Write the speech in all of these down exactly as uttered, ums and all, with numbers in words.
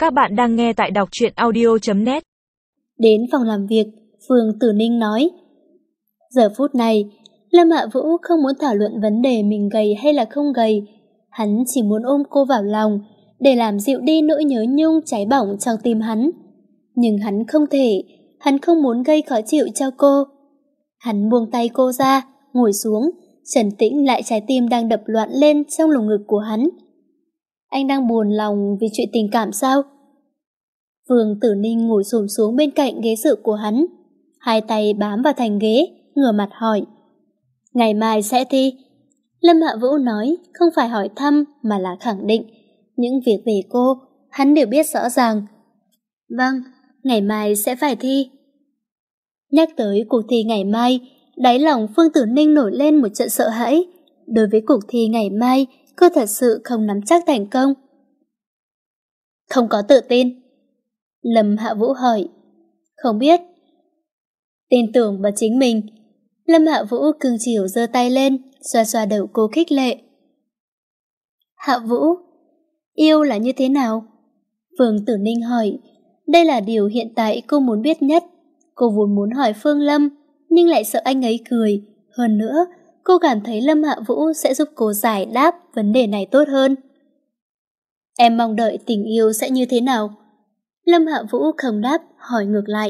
Các bạn đang nghe tại đọc truyện audio chấm net. Đến phòng làm việc, Phương Tử Ninh nói. Giờ phút này, Lâm Hạ Vũ không muốn thảo luận vấn đề mình gầy hay là không gầy. Hắn chỉ muốn ôm cô vào lòng để làm dịu đi nỗi nhớ nhung cháy bỏng trong tim hắn. Nhưng hắn không thể, hắn không muốn gây khó chịu cho cô. Hắn buông tay cô ra, ngồi xuống, trấn tĩnh lại trái tim đang đập loạn lên trong lồng ngực của hắn. Anh đang buồn lòng vì chuyện tình cảm sao? Phương Tử Ninh ngồi xổm xuống bên cạnh ghế dựa của hắn, hai tay bám vào thành ghế, ngửa mặt hỏi. Ngày mai sẽ thi. Lâm Hạ Vũ nói, không phải hỏi thăm mà là khẳng định. Những việc về cô, hắn đều biết rõ ràng. Vâng, ngày mai sẽ phải thi. Nhắc tới cuộc thi ngày mai, đáy lòng Phương Tử Ninh nổi lên một trận sợ hãi. Đối với cuộc thi ngày mai, cô thật sự không nắm chắc thành công. Không có tự tin. Lâm Hạ Vũ hỏi. Không biết. Tin tưởng vào chính mình. Lâm Hạ Vũ cưng chiều giơ tay lên, xoa xoa đầu cô khích lệ. Hạ Vũ, yêu là như thế nào? Phương Tử Ninh hỏi. Đây là điều hiện tại cô muốn biết nhất. Cô vốn muốn hỏi Phương Lâm, nhưng lại sợ anh ấy cười. Hơn nữa, cô cảm thấy Lâm Hạ Vũ sẽ giúp cô giải đáp vấn đề này tốt hơn. Em mong đợi tình yêu sẽ như thế nào? Lâm Hạ Vũ không đáp, hỏi ngược lại.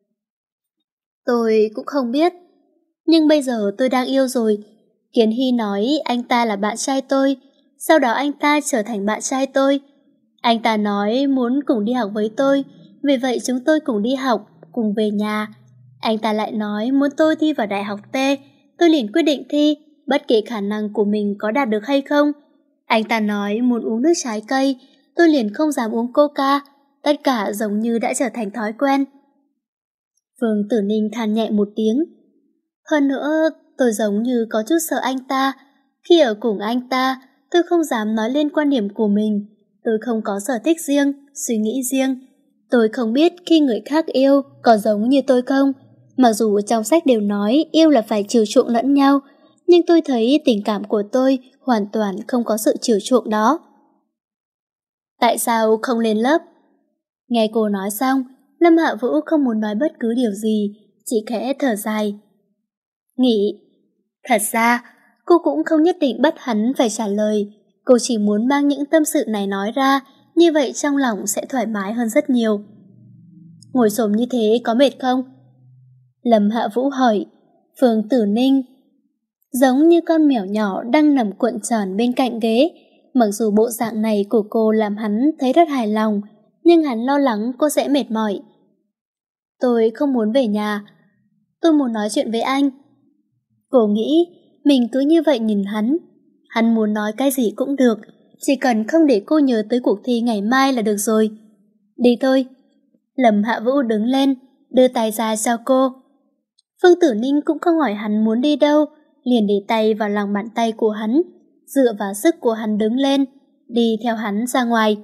Tôi cũng không biết. Nhưng bây giờ tôi đang yêu rồi. Kiến Hy nói anh ta là bạn trai tôi, sau đó anh ta trở thành bạn trai tôi. Anh ta nói muốn cùng đi học với tôi, vì vậy chúng tôi cùng đi học, cùng về nhà. Anh ta lại nói muốn tôi thi vào đại học T, tôi liền quyết định thi, bất kể khả năng của mình có đạt được hay không. Anh ta nói muốn uống nước trái cây, tôi liền không dám uống coca, tất cả giống như đã trở thành thói quen. Phương Tử Ninh than nhẹ một tiếng. Hơn nữa, tôi giống như có chút sợ anh ta. Khi ở cùng anh ta, tôi không dám nói lên quan điểm của mình. Tôi không có sở thích riêng, suy nghĩ riêng. Tôi không biết khi người khác yêu có giống như tôi không. Mặc dù trong sách đều nói yêu là phải chiều chuộng lẫn nhau, nhưng tôi thấy tình cảm của tôi hoàn toàn không có sự chiều chuộng đó. Tại sao không lên lớp? Nghe cô nói xong, Lâm Hạ Vũ không muốn nói bất cứ điều gì, chỉ khẽ thở dài. Nghỉ. Thật ra, cô cũng không nhất định bắt hắn phải trả lời. Cô chỉ muốn mang những tâm sự này nói ra, như vậy trong lòng sẽ thoải mái hơn rất nhiều. Ngồi xổm như thế có mệt không? Lâm Hạ Vũ hỏi. Phương Tử Ninh giống như con mèo nhỏ đang nằm cuộn tròn bên cạnh ghế. Mặc dù bộ dạng này của cô làm hắn thấy rất hài lòng, nhưng hắn lo lắng cô sẽ mệt mỏi. Tôi không muốn về nhà. Tôi muốn nói chuyện với anh. Cô nghĩ mình cứ như vậy nhìn hắn. Hắn muốn nói cái gì cũng được, chỉ cần không để cô nhớ tới cuộc thi ngày mai là được rồi. Đi thôi. Lâm Hạ Vũ đứng lên, đưa tay ra cho cô. Phương Tử Ninh cũng không hỏi hắn muốn đi đâu, liền để tay vào lòng bàn tay của hắn, dựa vào sức của hắn đứng lên, đi theo hắn ra ngoài.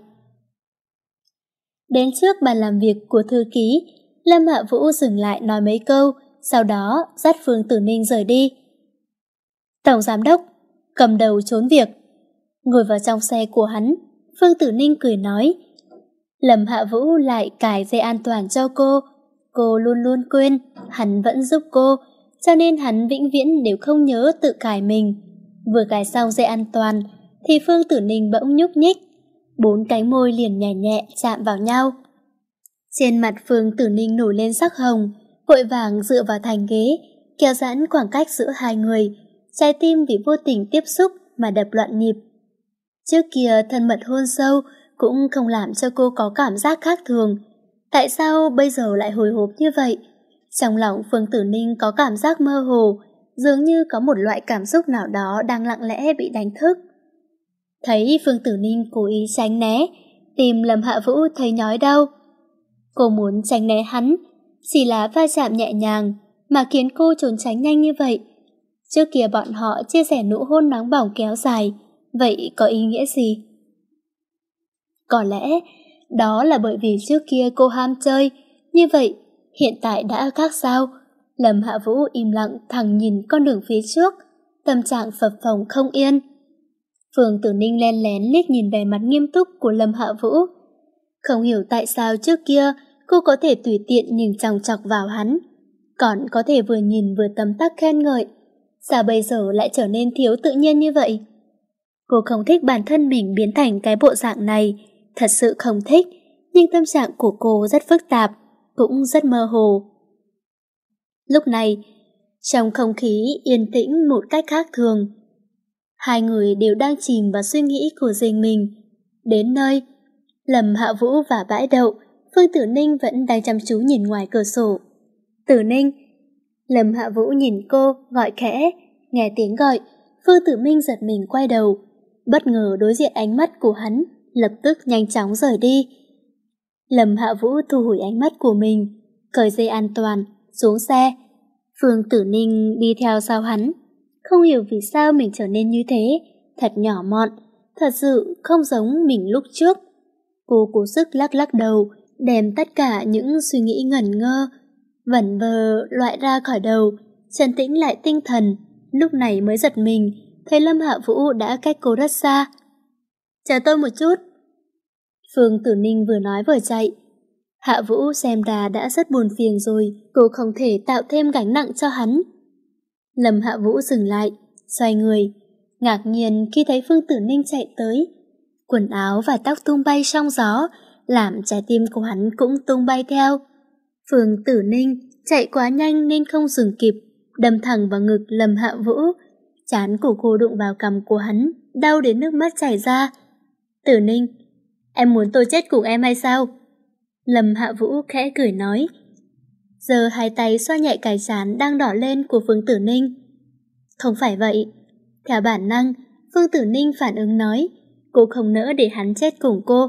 Đến trước bàn làm việc của thư ký, Lâm Hạ Vũ dừng lại nói mấy câu, sau đó dắt Phương Tử Ninh rời đi. Tổng giám đốc, cầm đầu trốn việc. Ngồi vào trong xe của hắn, Phương Tử Ninh cười nói. Lâm Hạ Vũ lại cài dây an toàn cho cô. Cô luôn luôn quên, hắn vẫn giúp cô, cho nên hắn vĩnh viễn đều không nhớ tự cài mình. Vừa cài xong dây an toàn, thì Phương Tử Ninh bỗng nhúc nhích. Bốn cánh môi liền nhẹ nhẹ chạm vào nhau. Trên mặt Phương Tử Ninh nổi lên sắc hồng, vội vàng dựa vào thành ghế, kéo giãn khoảng cách giữa hai người. Trái tim vì vô tình tiếp xúc mà đập loạn nhịp. Trước kia thân mật hôn sâu cũng không làm cho cô có cảm giác khác thường. Tại sao bây giờ lại hồi hộp như vậy? Trong lòng Phương Tử Ninh có cảm giác mơ hồ, dường như có một loại cảm xúc nào đó đang lặng lẽ bị đánh thức. Thấy Phương Tử Ninh cố ý tránh né, tim Lâm Hạ Vũ thấy nhói đau. Cô muốn tránh né hắn, chỉ là va chạm nhẹ nhàng mà khiến cô trốn tránh nhanh như vậy. Trước kia bọn họ chia sẻ nụ hôn nóng bỏng kéo dài, vậy có ý nghĩa gì? Có lẽ đó là bởi vì trước kia cô ham chơi, như vậy hiện tại đã khác sao? Lâm Hạ Vũ im lặng thẳng nhìn con đường phía trước, tâm trạng phập phồng không yên. Phương Tử Ninh len lén liếc nhìn vẻ mặt nghiêm túc của Lâm Hạ Vũ. Không hiểu tại sao trước kia cô có thể tùy tiện nhìn chòng chọc vào hắn, còn có thể vừa nhìn vừa tấm tắc khen ngợi. Sao bây giờ lại trở nên thiếu tự nhiên như vậy? Cô không thích bản thân mình biến thành cái bộ dạng này, thật sự không thích, nhưng tâm trạng của cô rất phức tạp, cũng rất mơ hồ. Lúc này, trong không khí yên tĩnh một cách khác thường, hai người đều đang chìm vào suy nghĩ của riêng mình. Đến nơi, Lâm Hạ Vũ và bãi đậu, Phương Tử Ninh vẫn đang chăm chú nhìn ngoài cửa sổ. Tử Ninh! Lâm Hạ Vũ nhìn cô, gọi khẽ. Nghe tiếng gọi, Phương Tử Ninh giật mình quay đầu, bất ngờ đối diện ánh mắt của hắn, lập tức nhanh chóng rời đi. Lâm Hạ Vũ thu hồi ánh mắt của mình, cởi dây an toàn, xuống xe. Phương Tử Ninh đi theo sau hắn. Không hiểu vì sao mình trở nên như thế, thật nhỏ mọn, thật sự không giống mình lúc trước. Cô cố sức lắc lắc đầu, đem tất cả những suy nghĩ ngẩn ngơ, vẩn vơ loại ra khỏi đầu, trấn tĩnh lại tinh thần. Lúc này mới giật mình, thấy Lâm Hạ Vũ đã cách cô rất xa. Chờ tôi một chút. Phương Tử Ninh vừa nói vừa chạy. Hạ Vũ xem ra đã rất buồn phiền rồi, cô không thể tạo thêm gánh nặng cho hắn. Lâm Hạ Vũ dừng lại, xoay người, ngạc nhiên khi thấy Phương Tử Ninh chạy tới. Quần áo và tóc tung bay trong gió, làm trái tim của hắn cũng tung bay theo. Phương Tử Ninh chạy quá nhanh nên không dừng kịp, đâm thẳng vào ngực Lâm Hạ Vũ. Trán của cô đụng vào cằm của hắn, đau đến nước mắt chảy ra. Tử Ninh, em muốn tôi chết cùng em hay sao? Lâm Hạ Vũ khẽ cười nói. Giờ hai tay xoa nhẹ cái trán đang đỏ lên của Phương Tử Ninh. Không phải vậy. Theo bản năng, Phương Tử Ninh phản ứng nói, cô không nỡ để hắn chết cùng cô.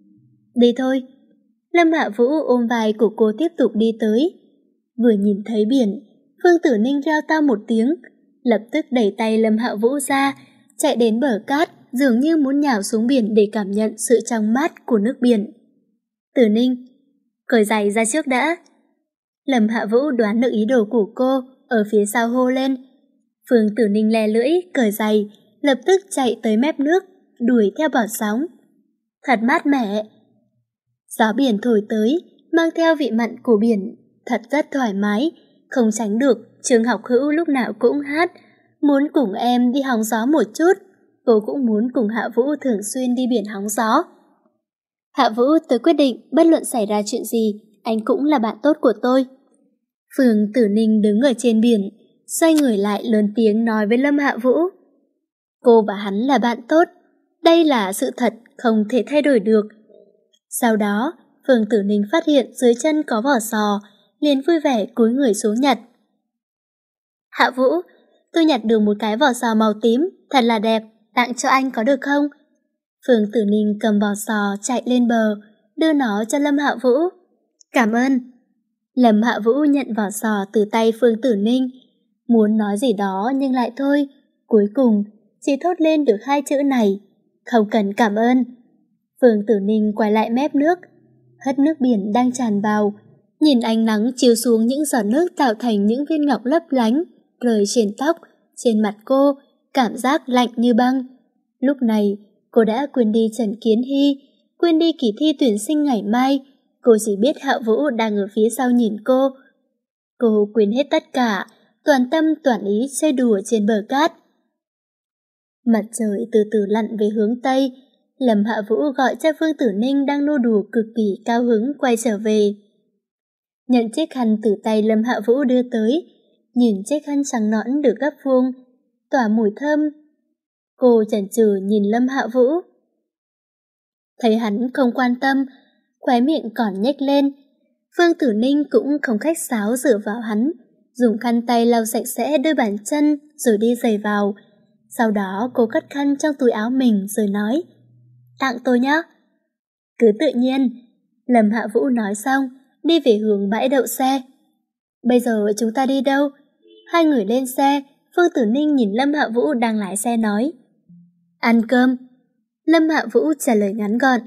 Đi thôi. Lâm Hạ Vũ ôm vai của cô tiếp tục đi tới. Vừa nhìn thấy biển, Phương Tử Ninh reo to một tiếng, lập tức đẩy tay Lâm Hạ Vũ ra, chạy đến bờ cát, dường như muốn nhào xuống biển để cảm nhận sự trong mát của nước biển. Tử Ninh, cởi giày ra trước đã. Lâm Hạ Vũ đoán được ý đồ của cô, ở phía sau hô lên. Phương Tử Ninh le lưỡi, cởi giày, lập tức chạy tới mép nước, đuổi theo bọt sóng. Thật mát mẻ. Gió biển thổi tới, mang theo vị mặn của biển, thật rất thoải mái, không tránh được. Trương Học Hữu lúc nào cũng hát, muốn cùng em đi hóng gió một chút. Cô cũng muốn cùng Hạ Vũ thường xuyên đi biển hóng gió. Hạ Vũ, tôi quyết định bất luận xảy ra chuyện gì, anh cũng là bạn tốt của tôi. Phương Tử Ninh đứng ở trên biển, xoay người lại lớn tiếng nói với Lâm Hạ Vũ. Cô và hắn là bạn tốt, đây là sự thật không thể thay đổi được. Sau đó, Phương Tử Ninh phát hiện dưới chân có vỏ sò, liền vui vẻ cúi người xuống nhặt. Hạ Vũ, tôi nhặt được một cái vỏ sò màu tím, thật là đẹp, tặng cho anh có được không? Phương Tử Ninh cầm vỏ sò chạy lên bờ, đưa nó cho Lâm Hạ Vũ. Cảm ơn. Lâm Hạ Vũ nhận vỏ sò từ tay Phương Tử Ninh, muốn nói gì đó nhưng lại thôi, cuối cùng chỉ thốt lên được hai chữ này, không cần cảm ơn. Phương Tử Ninh quay lại mép nước, hất nước biển đang tràn vào, nhìn ánh nắng chiếu xuống những giọt nước tạo thành những viên ngọc lấp lánh, rơi trên tóc, trên mặt cô, cảm giác lạnh như băng. Lúc này, cô đã quên đi Trần Kiến Hy, quên đi kỳ thi tuyển sinh ngày mai, cô chỉ biết Hạ Vũ đang ở phía sau nhìn cô. Cô quên hết tất cả, toàn tâm toàn ý chơi đùa trên bờ cát. Mặt trời từ từ lặn về hướng Tây, Lâm Hạ Vũ gọi cho Phương Tử Ninh đang nô đùa cực kỳ cao hứng quay trở về. Nhận chiếc khăn từ tay Lâm Hạ Vũ đưa tới, nhìn chiếc khăn trắng nõn được gấp vuông, tỏa mùi thơm. Cô chần chừ nhìn Lâm Hạ Vũ. Thấy hắn không quan tâm, khóe miệng còn nhếch lên. Phương Tử Ninh cũng không khách sáo dựa vào hắn, dùng khăn tay lau sạch sẽ đôi bàn chân rồi đi giày vào. Sau đó cô cất khăn trong túi áo mình rồi nói, tặng tôi nhé. Cứ tự nhiên. Lâm Hạ Vũ nói xong, đi về hướng bãi đậu xe. Bây giờ chúng ta đi đâu? Hai người lên xe, Phương Tử Ninh nhìn Lâm Hạ Vũ đang lái xe nói. Ăn cơm. Lâm Hạ Vũ trả lời ngắn gọn.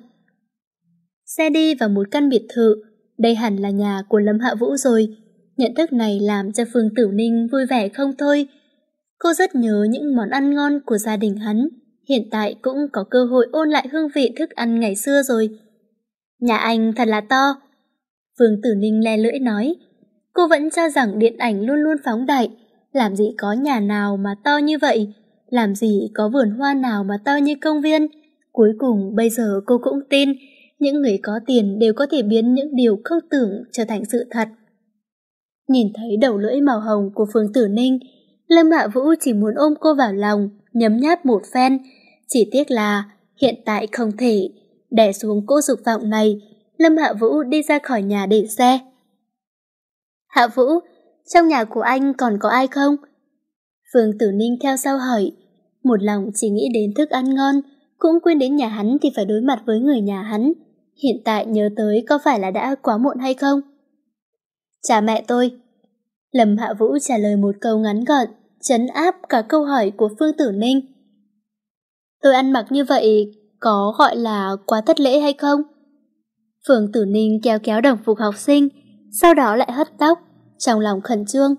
Xe đi vào một căn biệt thự, đây hẳn là nhà của Lâm Hạ Vũ rồi. Nhận thức này làm cho Phương Tử Ninh vui vẻ không thôi. Cô rất nhớ những món ăn ngon của gia đình hắn, hiện tại cũng có cơ hội ôn lại hương vị thức ăn ngày xưa rồi. Nhà anh thật là to. Phương Tử Ninh le lưỡi nói. Cô vẫn cho rằng điện ảnh luôn luôn phóng đại, làm gì có nhà nào mà to như vậy, làm gì có vườn hoa nào mà to như công viên. Cuối cùng bây giờ cô cũng tin, những người có tiền đều có thể biến những điều không tưởng trở thành sự thật. Nhìn thấy đầu lưỡi màu hồng của Phương Tử Ninh, Lâm Hạ Vũ chỉ muốn ôm cô vào lòng, nhấm nháp một phen. Chỉ tiếc là hiện tại không thể. Đè xuống cỗ dục vọng này, Lâm Hạ Vũ đi ra khỏi nhà để xe. Hạ Vũ, trong nhà của anh còn có ai không? Phương Tử Ninh theo sau hỏi, một lòng chỉ nghĩ đến thức ăn ngon, cũng quên đến nhà hắn thì phải đối mặt với người nhà hắn. Hiện tại nhớ tới có phải là đã quá muộn hay không? Cha mẹ tôi. Lâm Hạ Vũ trả lời một câu ngắn gọn, trấn áp cả câu hỏi của Phương Tử Ninh. Tôi ăn mặc như vậy có gọi là quá thất lễ hay không? Phương Tử Ninh kéo kéo đồng phục học sinh, sau đó lại hất tóc, trong lòng khẩn trương.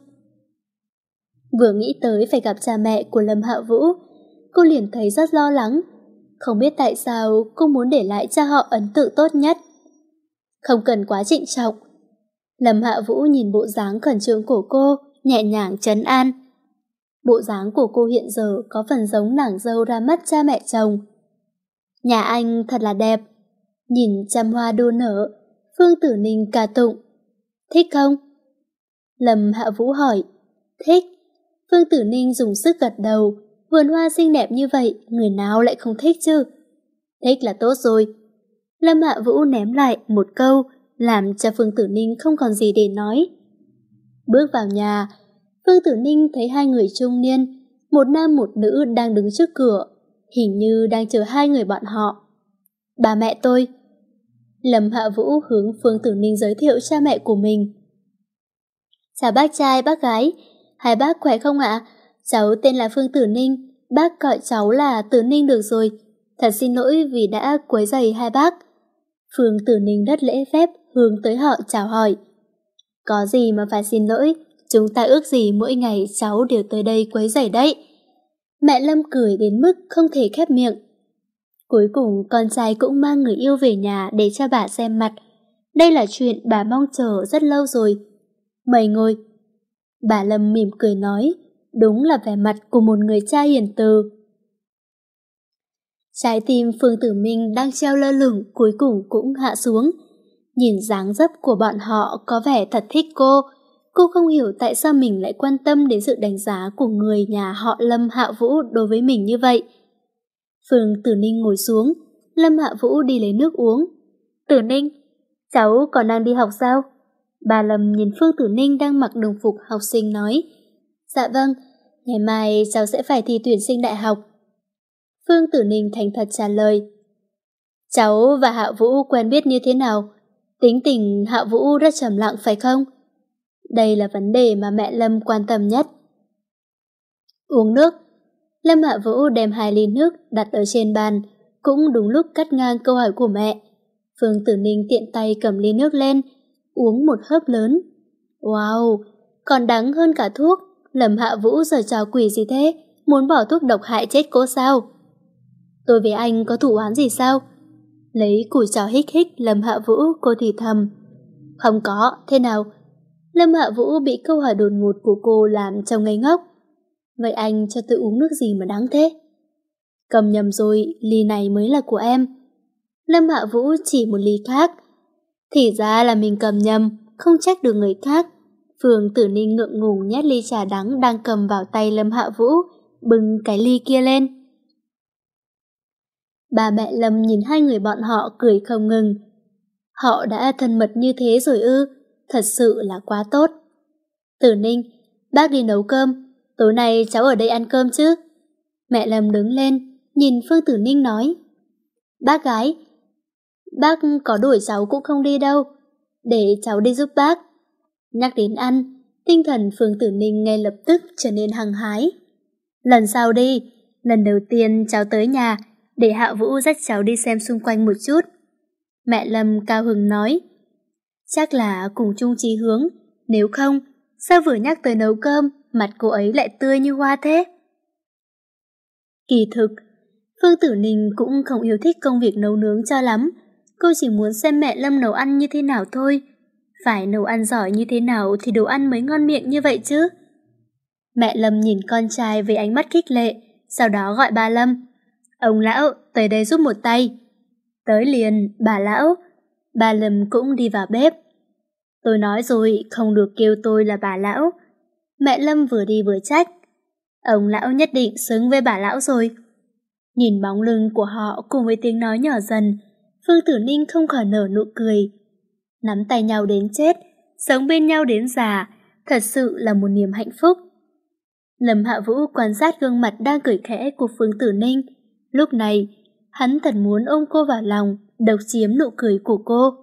Vừa nghĩ tới phải gặp cha mẹ của Lâm Hạ Vũ, cô liền thấy rất lo lắng. Không biết tại sao cô muốn để lại cho họ ấn tượng tốt nhất. Không cần quá trịnh trọng. Lâm Hạ Vũ nhìn bộ dáng khẩn trương của cô, nhẹ nhàng trấn an. Bộ dáng của cô hiện giờ có phần giống nàng dâu ra mắt cha mẹ chồng. Nhà anh thật là đẹp. Nhìn trăm hoa đua nở, Phương Tử Ninh ca tụng. Thích không? Lâm Hạ Vũ hỏi. Thích. Phương Tử Ninh dùng sức gật đầu. Vườn hoa xinh đẹp như vậy, người nào lại không thích chứ? Thích là tốt rồi. Lâm Hạ Vũ ném lại một câu, làm cho Phương Tử Ninh không còn gì để nói. Bước vào nhà, Phương Tử Ninh thấy hai người trung niên, một nam một nữ đang đứng trước cửa, hình như đang chờ hai người bọn họ. Bà mẹ tôi. Lâm Hạ Vũ hướng Phương Tử Ninh giới thiệu cha mẹ của mình. Chào bác trai, bác gái, hai bác khỏe không ạ? Cháu tên là Phương Tử Ninh, bác gọi cháu là Tử Ninh được rồi. Thật xin lỗi vì đã quấy rầy hai bác. Phương Tử Ninh rất lễ phép hướng tới họ chào hỏi. Có gì mà phải xin lỗi, chúng ta ước gì mỗi ngày cháu đều tới đây quấy rầy đấy. Mẹ Lâm cười đến mức không thể khép miệng. Cuối cùng con trai cũng mang người yêu về nhà để cho bà xem mặt. Đây là chuyện bà mong chờ rất lâu rồi. Mời ngồi. Bà Lâm mỉm cười nói, đúng là vẻ mặt của một người cha hiền từ. Trái tim Phương Tử Minh đang treo lơ lửng cuối cùng cũng hạ xuống. Nhìn dáng dấp của bọn họ có vẻ thật thích cô. Cô không hiểu tại sao mình lại quan tâm đến sự đánh giá của người nhà họ Lâm Hạ Vũ đối với mình như vậy. Phương Tử Ninh ngồi xuống, Lâm Hạ Vũ đi lấy nước uống. Tử Ninh, cháu còn đang đi học sao? Bà Lâm nhìn Phương Tử Ninh đang mặc đồng phục học sinh nói. Dạ vâng, ngày mai cháu sẽ phải thi tuyển sinh đại học. Phương Tử Ninh thành thật trả lời. Cháu và Hạ Vũ quen biết như thế nào? Tính tình Hạ Vũ rất trầm lặng phải không? Đây là vấn đề mà mẹ Lâm quan tâm nhất. Uống nước. Lâm Hạ Vũ đem hai ly nước đặt ở trên bàn, cũng đúng lúc cắt ngang câu hỏi của mẹ. Phương Tử Ninh tiện tay cầm ly nước lên, uống một hớp lớn. Wow, còn đắng hơn cả thuốc. Lâm Hạ Vũ giở trò quỷ gì thế? Muốn bỏ thuốc độc hại chết cô sao? Tôi với anh có thủ oán gì sao? Lấy củi trò hích hích Lâm Hạ Vũ, cô thì thầm. Không có, thế nào? Lâm Hạ Vũ bị câu hỏi đột ngột của cô làm trông ngây ngốc. Vậy anh cho tôi uống nước gì mà đáng thế? Cầm nhầm rồi, ly này mới là của em. Lâm Hạ Vũ chỉ một ly khác. Thì ra là mình cầm nhầm, không trách được người khác. Phương Tử Ninh ngượng ngùng nhét ly trà đắng đang cầm vào tay Lâm Hạ Vũ, bưng cái ly kia lên. Bà mẹ Lâm nhìn hai người bọn họ cười không ngừng. Họ đã thân mật như thế rồi ư, thật sự là quá tốt. Tử Ninh, bác đi nấu cơm, tối nay cháu ở đây ăn cơm chứ? Mẹ Lâm đứng lên, nhìn Phương Tử Ninh nói. Bác gái, bác có đuổi cháu cũng không đi đâu, để cháu đi giúp bác. Nhắc đến ăn, tinh thần Phương Tử Ninh ngay lập tức trở nên hăng hái. Lần sau đi, lần đầu tiên cháu tới nhà, để Hạ Vũ dắt cháu đi xem xung quanh một chút. Mẹ Lâm cao hứng nói. Chắc là cùng chung chí hướng, nếu không, sao vừa nhắc tới nấu cơm, mặt cô ấy lại tươi như hoa thế? Kỳ thực, Phương Tử Ninh cũng không yêu thích công việc nấu nướng cho lắm. Cô chỉ muốn xem mẹ Lâm nấu ăn như thế nào thôi. Phải nấu ăn giỏi như thế nào thì đồ ăn mới ngon miệng như vậy chứ. Mẹ Lâm nhìn con trai với ánh mắt khích lệ, sau đó gọi bà Lâm. Ông lão, tới đây giúp một tay. Tới liền, bà lão. Bà Lâm cũng đi vào bếp. Tôi nói rồi, không được kêu tôi là bà lão. Mẹ Lâm vừa đi vừa trách. Ông lão nhất định xứng với bà lão rồi. Nhìn bóng lưng của họ cùng với tiếng nói nhỏ dần, Phương Tử Ninh không khỏi nở nụ cười. Nắm tay nhau đến chết, sống bên nhau đến già, thật sự là một niềm hạnh phúc. Lâm Hạ Vũ quan sát gương mặt đang cười khẽ của Phương Tử Ninh. Lúc này, hắn thật muốn ôm cô vào lòng, độc chiếm nụ cười của cô.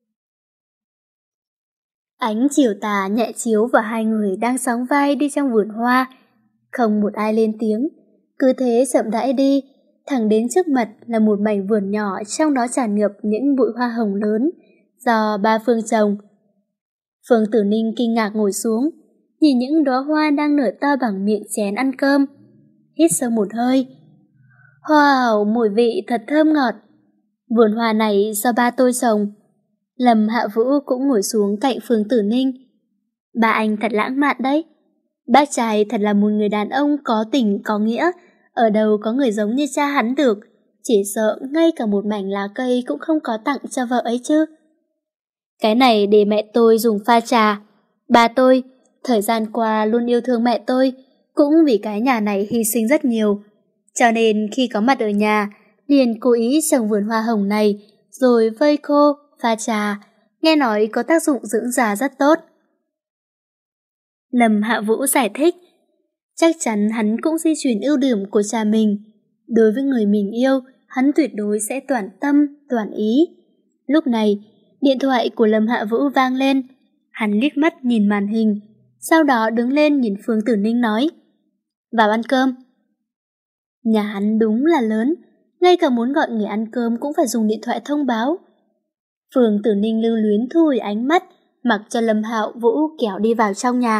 Ánh chiều tà nhẹ chiếu vào hai người đang sóng vai đi trong vườn hoa. Không một ai lên tiếng, cứ thế chậm rãi đi, thẳng đến trước mặt là một mảnh vườn nhỏ, trong đó tràn ngập những bụi hoa hồng lớn do ba Phương trồng. Phương Tử Ninh kinh ngạc ngồi xuống, nhìn những đóa hoa đang nở to bằng miệng chén ăn cơm. Hít sâu một hơi. Wow, mùi vị thật thơm ngọt. Vườn hoa này do ba tôi trồng. Lâm Hạ Vũ cũng ngồi xuống cạnh Phương Tử Ninh. Ba anh thật lãng mạn đấy. Bác trai thật là một người đàn ông có tình có nghĩa, ở đâu có người giống như cha hắn được, chỉ sợ ngay cả một mảnh lá cây cũng không có tặng cho vợ ấy chứ. Cái này để mẹ tôi dùng pha trà. Ba tôi, thời gian qua luôn yêu thương mẹ tôi, cũng vì cái nhà này hy sinh rất nhiều. Cho nên khi có mặt ở nhà, liền cố ý trồng vườn hoa hồng này, rồi vây khô, pha trà, nghe nói có tác dụng dưỡng da rất tốt. Lâm Hạ Vũ giải thích, chắc chắn hắn cũng di truyền ưu điểm của cha mình. Đối với người mình yêu, hắn tuyệt đối sẽ toàn tâm, toàn ý. Lúc này, điện thoại của Lâm Hạ Vũ vang lên. Hắn liếc mắt nhìn màn hình, sau đó đứng lên nhìn Phương Tử Ninh nói, vào ăn cơm. Nhà hắn đúng là lớn, ngay cả muốn gọi người ăn cơm cũng phải dùng điện thoại thông báo. Phương Tử Ninh lưu luyến thu hồi ánh mắt, mặc cho Lâm Hạ Vũ kéo đi vào trong nhà.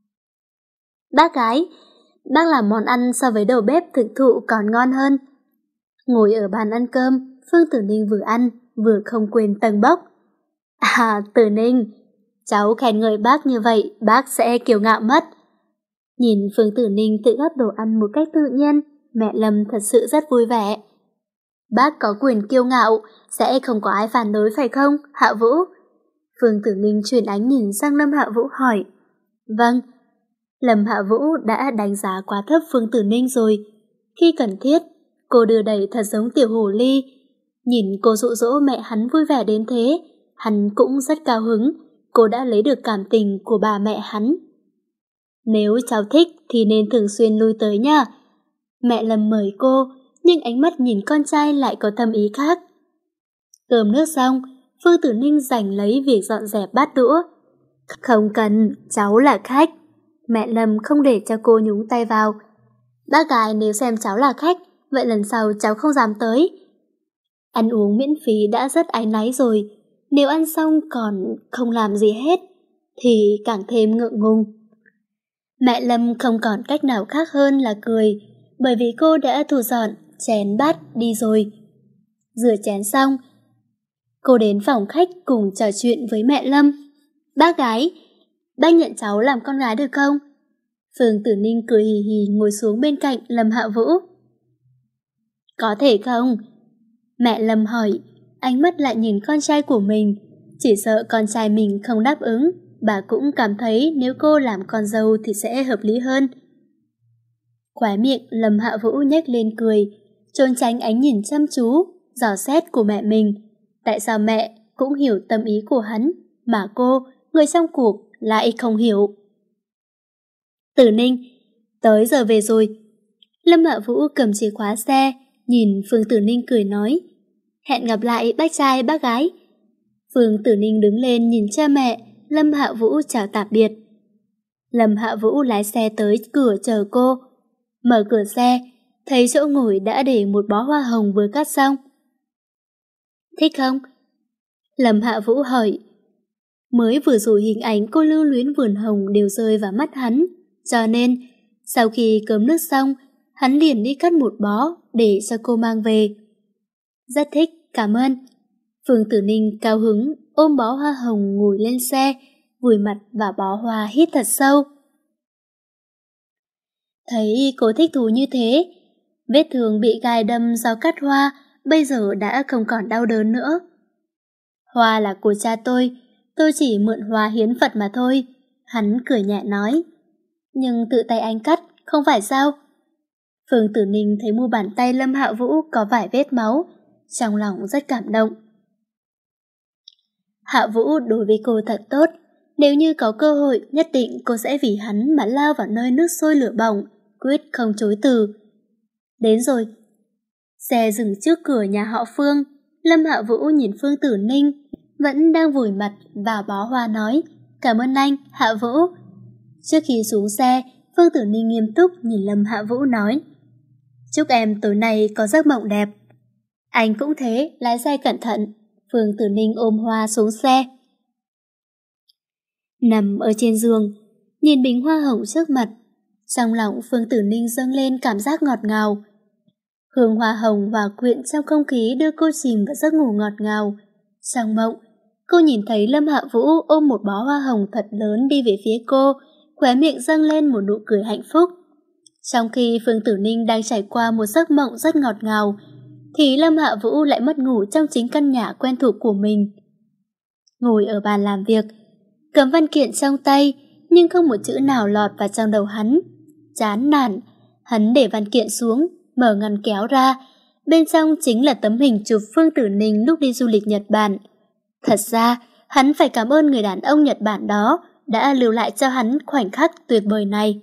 Bác gái, bác làm món ăn so với đầu bếp thực thụ còn ngon hơn. Ngồi ở bàn ăn cơm, Phương Tử Ninh vừa ăn, vừa không quên tâng bốc. À, Tử Ninh, cháu khen ngợi bác như vậy, bác sẽ kiêu ngạo mất. Nhìn Phương Tử Ninh tự gắp đồ ăn một cách tự nhiên, mẹ Lâm thật sự rất vui vẻ. Bác có quyền kiêu ngạo, sẽ không có ai phản đối phải không, Hạ Vũ? Phương Tử Ninh chuyển ánh nhìn sang Lâm Hạ Vũ hỏi. Vâng. Lâm Hạ Vũ đã đánh giá quá thấp Phương Tử Ninh rồi. Khi cần thiết, cô đưa đẩy thật giống tiểu hồ ly. Nhìn cô dụ dỗ mẹ hắn vui vẻ đến thế, hắn cũng rất cao hứng. Cô đã lấy được cảm tình của bà mẹ hắn. Nếu cháu thích thì nên thường xuyên lui tới nha. Mẹ Lâm mời cô, nhưng ánh mắt nhìn con trai lại có thâm ý khác. Cơm nước xong, Phương Tử Ninh giành lấy việc dọn dẹp bát đũa. Không cần, cháu là khách. Mẹ Lâm không để cho cô nhúng tay vào. Bác gái nếu xem cháu là khách, vậy lần sau cháu không dám tới. Ăn uống miễn phí đã rất áy náy rồi, nếu ăn xong còn không làm gì hết, thì càng thêm ngượng ngùng. Mẹ Lâm không còn cách nào khác hơn là cười, bởi vì cô đã thu dọn chén bát đi rồi. Rửa chén xong, cô đến phòng khách cùng trò chuyện với mẹ Lâm. Bác gái, bác nhận cháu làm con gái được không? Phương Tử Ninh cười hì hì ngồi xuống bên cạnh Lâm Hạ Vũ. Có thể không? Mẹ Lâm hỏi, ánh mắt lại nhìn con trai của mình. Chỉ sợ con trai mình không đáp ứng, bà cũng cảm thấy nếu cô làm con dâu thì sẽ hợp lý hơn. Khóe miệng Lâm Hạ Vũ nhếch lên cười, trốn tránh ánh nhìn chăm chú, dò xét của mẹ mình. Tại sao mẹ cũng hiểu tâm ý của hắn, mà cô, người trong cuộc, lại không hiểu? Tử Ninh, tới giờ về rồi. Lâm Hạ Vũ cầm chìa khóa xe, nhìn Phương Tử Ninh cười nói, hẹn gặp lại bác trai bác gái. Phương Tử Ninh đứng lên nhìn cha mẹ, Lâm Hạ Vũ chào tạm biệt. Lâm Hạ Vũ lái xe tới cửa chờ cô. Mở cửa xe, thấy chỗ ngồi đã để một bó hoa hồng vừa cắt xong. Thích không? Lâm Hạ Vũ hỏi. Mới vừa rồi hình ảnh cô lưu luyến vườn hồng đều rơi vào mắt hắn, cho nên sau khi cơm nước xong, hắn liền đi cắt một bó để cho cô mang về. Rất thích, cảm ơn. Phương Tử Ninh cao hứng ôm bó hoa hồng ngồi lên xe, vùi mặt vào bó hoa hít thật sâu. Thấy cô thích thú như thế, vết thương bị gai đâm do cắt hoa bây giờ đã không còn đau đớn nữa. Hoa là của cha tôi, tôi chỉ mượn hoa hiến Phật mà thôi, hắn cười nhẹ nói. Nhưng tự tay anh cắt, không phải sao? Phương Tử Ninh thấy mu bàn tay Lâm Hạ Vũ có vài vết máu, trong lòng rất cảm động. Hạ Vũ đối với cô thật tốt, nếu như có cơ hội nhất định cô sẽ vì hắn mà lao vào nơi nước sôi lửa bỏng, quyết không chối từ. Đến rồi. Xe dừng trước cửa nhà họ Phương, Lâm Hạ Vũ nhìn Phương Tử Ninh, vẫn đang vùi mặt vào bó hoa nói, cảm ơn anh, Hạ Vũ. Trước khi xuống xe, Phương Tử Ninh nghiêm túc nhìn Lâm Hạ Vũ nói, chúc em tối nay có giấc mộng đẹp. Anh cũng thế, lái xe cẩn thận. Phương Tử Ninh ôm hoa xuống xe. Nằm ở trên giường, nhìn bình hoa hồng trước mặt, trong lòng Phương Tử Ninh dâng lên cảm giác ngọt ngào. Hương hoa hồng hòa quyện trong không khí đưa cô chìm vào giấc ngủ ngọt ngào. Trong mộng, cô nhìn thấy Lâm Hạ Vũ ôm một bó hoa hồng thật lớn đi về phía cô, khóe miệng dâng lên một nụ cười hạnh phúc. Trong khi Phương Tử Ninh đang trải qua một giấc mộng rất ngọt ngào, thì Lâm Hạ Vũ lại mất ngủ trong chính căn nhà quen thuộc của mình. Ngồi ở bàn làm việc, cầm văn kiện trong tay, nhưng không một chữ nào lọt vào trong đầu hắn. Chán nản, hắn để văn kiện xuống, mở ngăn kéo ra, bên trong chính là tấm hình chụp Phương Tử Ninh lúc đi du lịch Nhật Bản. Thật ra, hắn phải cảm ơn người đàn ông Nhật Bản đó đã lưu lại cho hắn khoảnh khắc tuyệt vời này.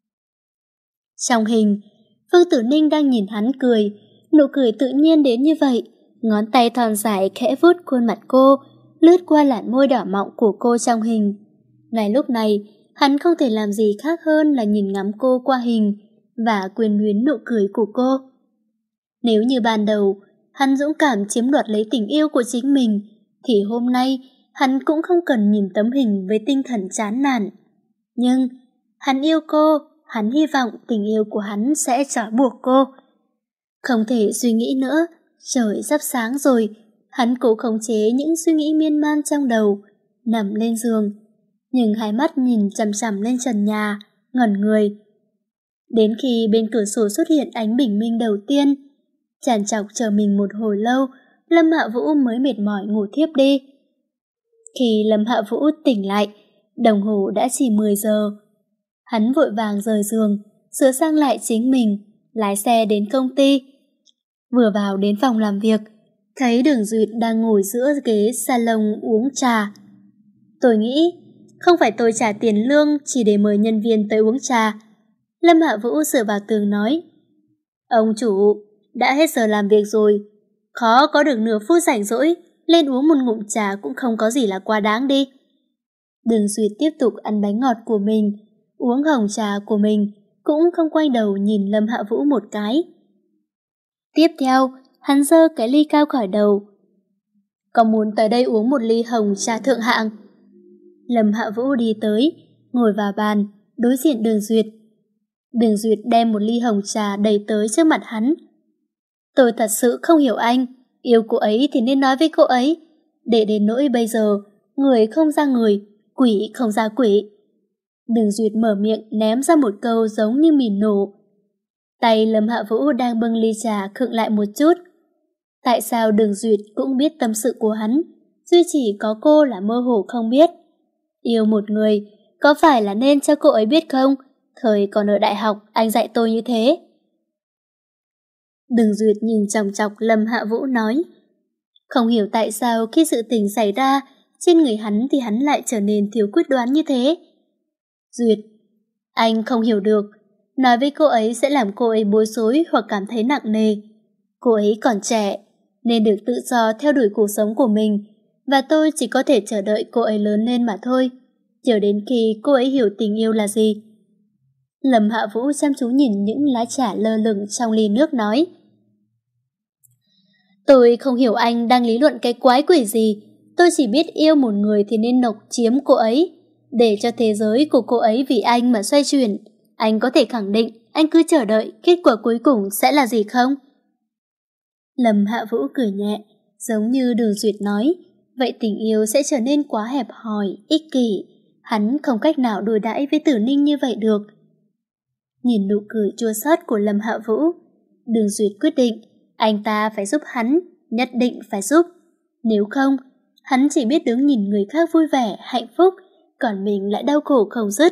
Trong hình, Phương Tử Ninh đang nhìn hắn cười, nụ cười tự nhiên đến như vậy, ngón tay thon dài khẽ vuốt khuôn mặt cô, lướt qua làn môi đỏ mọng của cô trong hình. Ngay lúc này, hắn không thể làm gì khác hơn là nhìn ngắm cô qua hình và quyến luyến nụ cười của cô. Nếu như ban đầu, hắn dũng cảm chiếm đoạt lấy tình yêu của chính mình, thì hôm nay hắn cũng không cần nhìn tấm hình với tinh thần chán nản. Nhưng, hắn yêu cô, hắn hy vọng tình yêu của hắn sẽ trói buộc cô. Không thể suy nghĩ nữa, trời sắp sáng rồi, hắn cố khống chế những suy nghĩ miên man trong đầu, nằm lên giường, nhưng hai mắt nhìn chằm chằm lên trần nhà, ngẩn người. Đến khi bên cửa sổ xuất hiện ánh bình minh đầu tiên, tràn trọc chờ mình một hồi lâu, Lâm Hạ Vũ mới mệt mỏi ngủ thiếp đi. Khi Lâm Hạ Vũ tỉnh lại, đồng hồ đã chỉ mười giờ. Hắn vội vàng rời giường, sửa sang lại chính mình, lái xe đến công ty. Vừa vào đến phòng làm việc, thấy Đường Duyệt đang ngồi giữa ghế salon uống trà. Tôi nghĩ, không phải tôi trả tiền lương chỉ để mời nhân viên tới uống trà. Lâm Hạ Vũ dựa vào tường nói, ông chủ, đã hết giờ làm việc rồi, khó có được nửa phút rảnh rỗi, lên uống một ngụm trà cũng không có gì là quá đáng đi. Đường Duyệt tiếp tục ăn bánh ngọt của mình, uống hồng trà của mình, cũng không quay đầu nhìn Lâm Hạ Vũ một cái. Tiếp theo, hắn giơ cái ly cao khỏi đầu. Có muốn tới đây uống một ly hồng trà thượng hạng? Lâm Hạ Vũ đi tới, ngồi vào bàn, đối diện Đường Duyệt. Đường Duyệt đem một ly hồng trà đẩy tới trước mặt hắn. Tôi thật sự không hiểu anh, yêu cô ấy thì nên nói với cô ấy, để đến nỗi bây giờ, người không ra người, quỷ không ra quỷ. Đường Duyệt mở miệng ném ra một câu giống như mìn nổ. Tay Lâm Hạ Vũ đang bưng ly trà khựng lại một chút. Tại sao Đường Duyệt cũng biết tâm sự của hắn, duy chỉ có cô là mơ hồ không biết. Yêu một người, có phải là nên cho cô ấy biết không? Thời còn ở đại học, anh dạy tôi như thế. Đường Duyệt nhìn chòng chọc Lâm Hạ Vũ nói, không hiểu tại sao khi sự tình xảy ra, trên người hắn thì hắn lại trở nên thiếu quyết đoán như thế. Duyệt, anh không hiểu được, nói với cô ấy sẽ làm cô ấy bối rối hoặc cảm thấy nặng nề. Cô ấy còn trẻ, nên được tự do theo đuổi cuộc sống của mình, và tôi chỉ có thể chờ đợi cô ấy lớn lên mà thôi, chờ đến khi cô ấy hiểu tình yêu là gì. Lâm Hạ Vũ chăm chú nhìn những lá trà lơ lửng trong ly nước nói, tôi không hiểu anh đang lý luận cái quái quỷ gì, tôi chỉ biết yêu một người thì nên nộc chiếm cô ấy, để cho thế giới của cô ấy vì anh mà xoay chuyển. Anh có thể khẳng định, anh cứ chờ đợi kết quả cuối cùng sẽ là gì không? Lâm Hạ Vũ cười nhẹ, Giống như Đường Duyệt nói, vậy tình yêu sẽ trở nên quá hẹp hòi, ích kỷ. Hắn không cách nào đối đãi với Tử Ninh như vậy được. Nhìn nụ cười chua xót của Lâm Hạ Vũ, Đường Duyệt quyết định anh ta phải giúp hắn, nhất định phải giúp. Nếu không, hắn chỉ biết đứng nhìn người khác vui vẻ, hạnh phúc, còn mình lại đau khổ không dứt.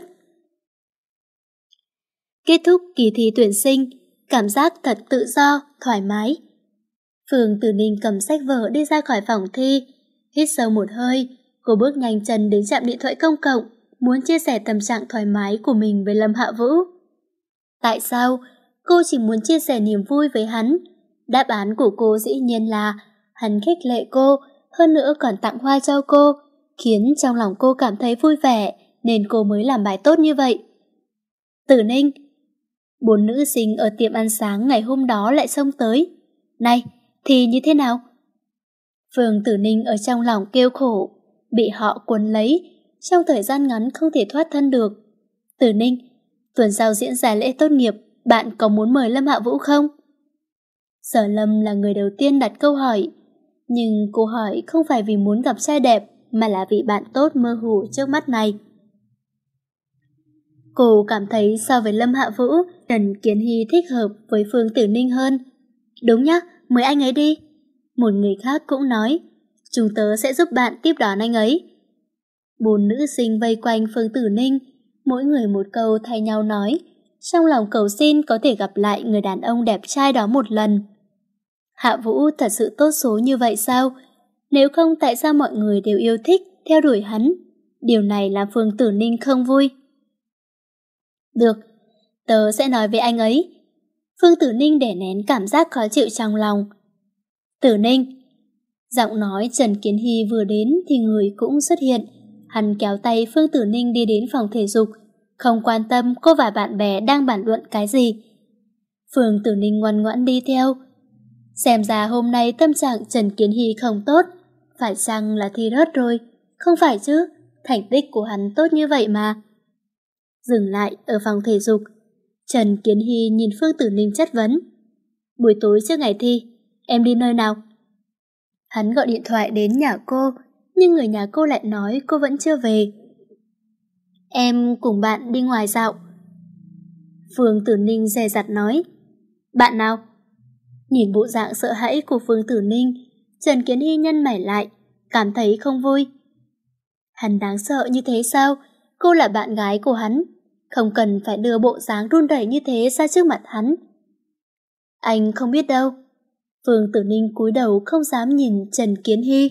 Kết thúc kỳ thi tuyển sinh, cảm giác thật tự do, thoải mái. Phương Tử Ninh cầm sách vở đi ra khỏi phòng thi, hít sâu một hơi, cô bước nhanh chân đến trạm điện thoại công cộng, muốn chia sẻ tâm trạng thoải mái của mình với Lâm Hạ Vũ. Tại sao? Cô chỉ muốn chia sẻ niềm vui với hắn. Đáp án của cô dĩ nhiên là hắn khích lệ cô, hơn nữa còn tặng hoa cho cô, khiến trong lòng cô cảm thấy vui vẻ, nên cô mới làm bài tốt như vậy. Tử Ninh. Bốn nữ sinh ở tiệm ăn sáng ngày hôm đó lại xông tới. Này, thì như thế nào? Phương Tử Ninh ở trong lòng kêu khổ, bị họ cuốn lấy, trong thời gian ngắn không thể thoát thân được. Tử Ninh, tuần sau diễn ra lễ tốt nghiệp, bạn có muốn mời Lâm Hạ Vũ không? Sở Lâm là người đầu tiên đặt câu hỏi, nhưng cô hỏi không phải vì muốn gặp trai đẹp, mà là vì bạn tốt mơ hồ trước mắt này. Cô cảm thấy so với Lâm Hạ Vũ, Trần Kiến Hy thích hợp với Phương Tử Ninh hơn. Đúng nhá, mời anh ấy đi. Một người khác cũng nói, chúng tớ sẽ giúp bạn tiếp đón anh ấy. Bốn nữ sinh vây quanh Phương Tử Ninh, mỗi người một câu thay nhau nói, trong lòng cầu xin có thể gặp lại người đàn ông đẹp trai đó một lần. Hạ Vũ thật sự tốt số như vậy sao? Nếu không tại sao mọi người đều yêu thích, theo đuổi hắn? Điều này làm Phương Tử Ninh không vui. Được, tớ sẽ nói với anh ấy. Phương Tử Ninh để nén cảm giác khó chịu trong lòng. Tử Ninh. Giọng nói Trần Kiến Hy vừa đến thì người cũng xuất hiện. Hắn kéo tay Phương Tử Ninh đi đến phòng thể dục, không quan tâm cô và bạn bè đang bàn luận cái gì. Phương Tử Ninh ngoan ngoãn đi theo. Xem ra hôm nay tâm trạng Trần Kiến Hy không tốt, phải chăng là thi rớt rồi? Không phải chứ, thành tích của hắn tốt như vậy mà. Dừng lại ở phòng thể dục, Trần Kiến Hy nhìn Phương Tử Ninh chất vấn. Buổi tối trước ngày thi, em đi nơi nào? Hắn gọi điện thoại đến nhà cô, nhưng người nhà cô lại nói cô vẫn chưa về. Em cùng bạn đi ngoài dạo. Phương Tử Ninh dè dặt nói. Bạn nào? Nhìn bộ dạng sợ hãi của Phương Tử Ninh, Trần Kiến Hy nhăn mày lại, cảm thấy không vui. Hắn đáng sợ như thế sao? Cô là bạn gái của hắn, không cần phải đưa bộ dáng run rẩy như thế ra trước mặt hắn. Anh không biết đâu. Phương Tử Ninh cúi đầu không dám nhìn Trần Kiến Hy.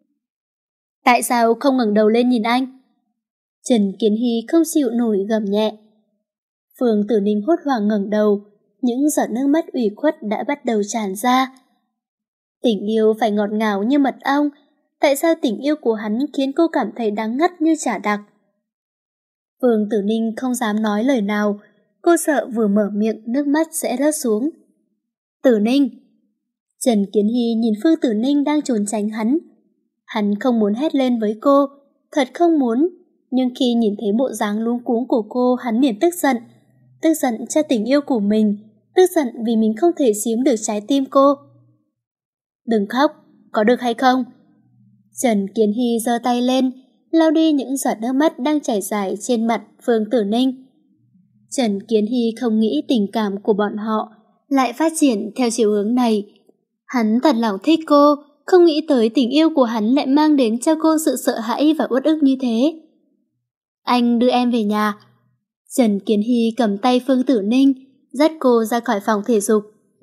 Tại sao không ngẩng đầu lên nhìn anh? Trần Kiến Hy không chịu nổi gầm nhẹ. Phương Tử Ninh hốt hoảng ngẩng đầu, những giọt nước mắt ủy khuất đã bắt đầu tràn ra. Tình yêu phải ngọt ngào như mật ong, tại sao tình yêu của hắn khiến cô cảm thấy đắng ngắt như chả đặc? Phương Tử Ninh không dám nói lời nào, cô sợ vừa mở miệng nước mắt sẽ rớt xuống. Tử Ninh. Trần Kiến Hy nhìn Phương Tử Ninh đang trốn tránh hắn. Hắn không muốn hét lên với cô, thật không muốn, nhưng khi nhìn thấy bộ dáng luống cuống của cô, hắn liền tức giận. Tức giận cho tình yêu của mình, tức giận vì mình không thể chiếm được trái tim cô. Đừng khóc, có được hay không? Trần Kiến Hy giơ tay lên, lau đi những giọt nước mắt đang chảy dài trên mặt Phương Tử Ninh. Trần Kiến Hy không nghĩ tình cảm của bọn họ lại phát triển theo chiều hướng này. Hắn thật lòng thích cô, không nghĩ tới tình yêu của hắn lại mang đến cho cô sự sợ hãi và uất ức như thế. Anh đưa em về nhà. Trần Kiến Hy cầm tay Phương Tử Ninh, dắt cô ra khỏi phòng thể dục.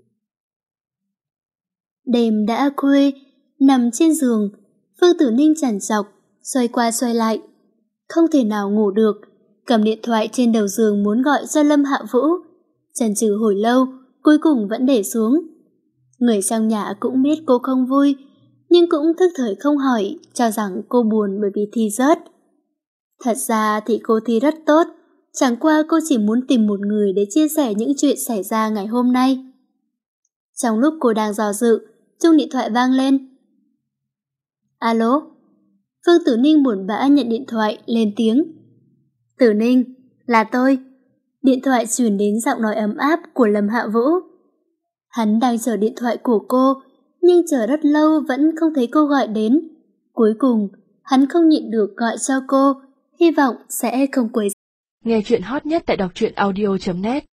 Đêm đã khuya, nằm trên giường, Phương Tử Ninh trằn trọc, xoay qua xoay lại. Không thể nào ngủ được, cầm điện thoại trên đầu giường muốn gọi cho Lâm Hạ Vũ. Chần chừ hồi lâu, cuối cùng vẫn để xuống. Người trong nhà cũng biết cô không vui, nhưng cũng thức thời không hỏi, cho rằng cô buồn bởi vì thi rớt. Thật ra thì cô thi rất tốt, chẳng qua cô chỉ muốn tìm một người để chia sẻ những chuyện xảy ra ngày hôm nay. Trong lúc cô đang dò dự, chuông điện thoại vang lên. Alo? Phương Tử Ninh buồn bã nhận điện thoại, lên tiếng. Tử Ninh, là tôi. Điện thoại truyền đến giọng nói ấm áp của Lâm Hạ Vũ. Hắn đang chờ điện thoại của cô, nhưng chờ rất lâu vẫn không thấy cô gọi đến. Cuối cùng, hắn không nhịn được gọi cho cô, hy vọng sẽ không quấy. Nghe chuyện hot nhất tại đọc truyện audio chấm net.